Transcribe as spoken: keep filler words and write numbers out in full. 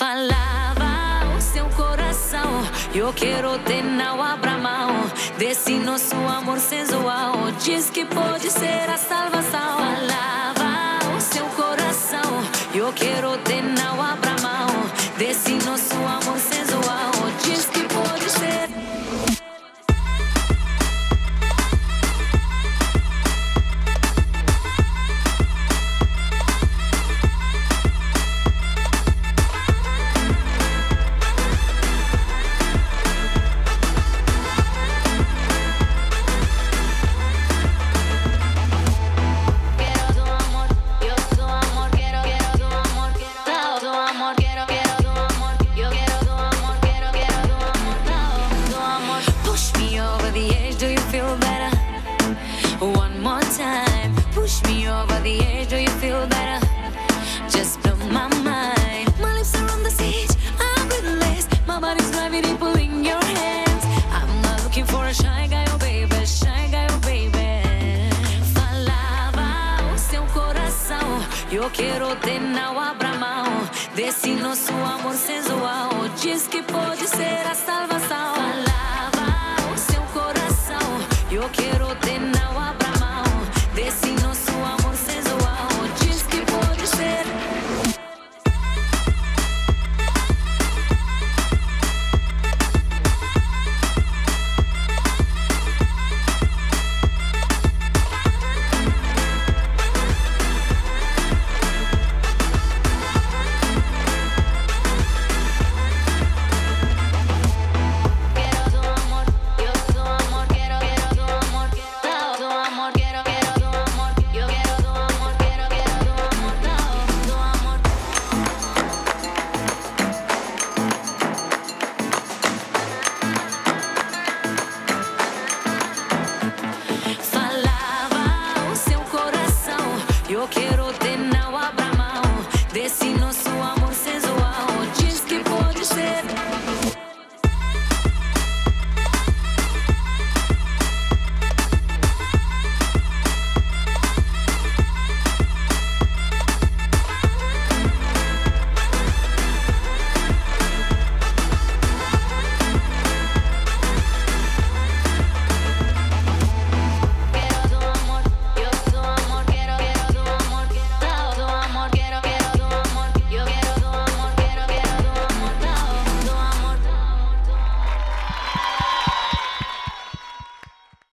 Falava o seu coração, eu quero ter, não abra mão desse nosso amor sensual. Diz que pode ser a salvação. Falava o seu coração, eu quero ter, não abra mão desse nosso amor sensual. Diz que pode ser. One more time, push me over the edge. Do you feel better? Just blow my mind. My lips are on the stage, I'm breathless. My body's gravity pulling your hands. I'm not looking for a shy guy, oh baby, shy guy, oh baby. Falava o seu coração, eu quero ter, não abra mão desse nosso amor sensual. Diz que pode ser a salvação. Falava o seu coração, eu quero ter, não abra mão desse nosso amor sensual. Diz que pode ser. Eu quero ter, não abra mão desse nosso amor.